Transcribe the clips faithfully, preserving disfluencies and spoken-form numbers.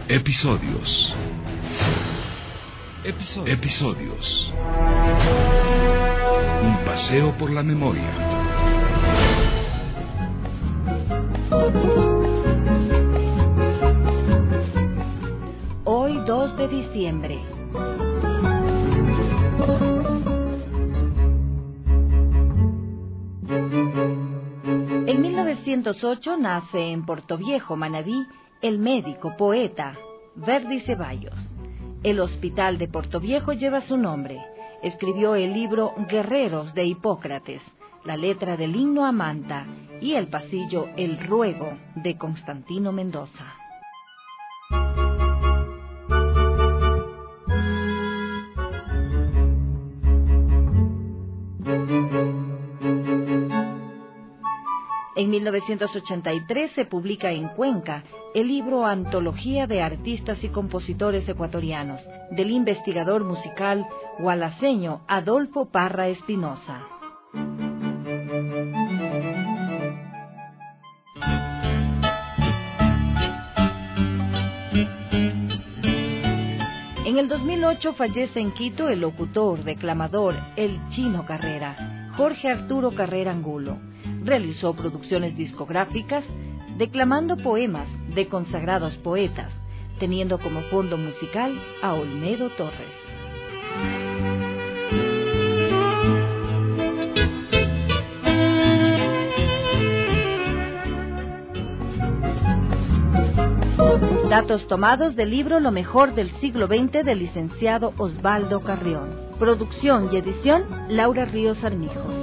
Episodios. Episodios. Episodios. Un paseo por la memoria. Hoy dos de diciembre. En mil novecientos ocho nace en Portoviejo, Manabí, el médico, poeta, Verdi Ceballos. El hospital de Portoviejo lleva su nombre. Escribió el libro Guerreros de Hipócrates, la letra del himno a Manta y el pasillo El Ruego de Constantino Mendoza. En mil novecientos ochenta y tres se publica en Cuenca el libro Antología de Artistas y Compositores Ecuatorianos, del investigador musical gualaceño Adolfo Parra Espinosa. En el dos mil ocho fallece en Quito el locutor, declamador, el Chino Carrera, Jorge Arturo Carrera Angulo. Realizó producciones discográficas declamando poemas de consagrados poetas, teniendo como fondo musical a Olmedo Torres. Datos tomados del libro Lo mejor del siglo veinte del licenciado Osvaldo Carrión. Producción y edición Laura Ríos Armijos.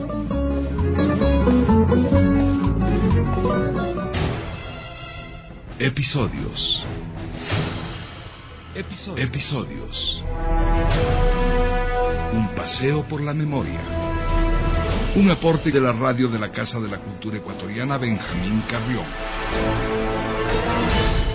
Episodios. Episodios. Episodios. Un paseo por la memoria. Un aporte de la radio de la Casa de la Cultura Ecuatoriana Benjamín Carrión.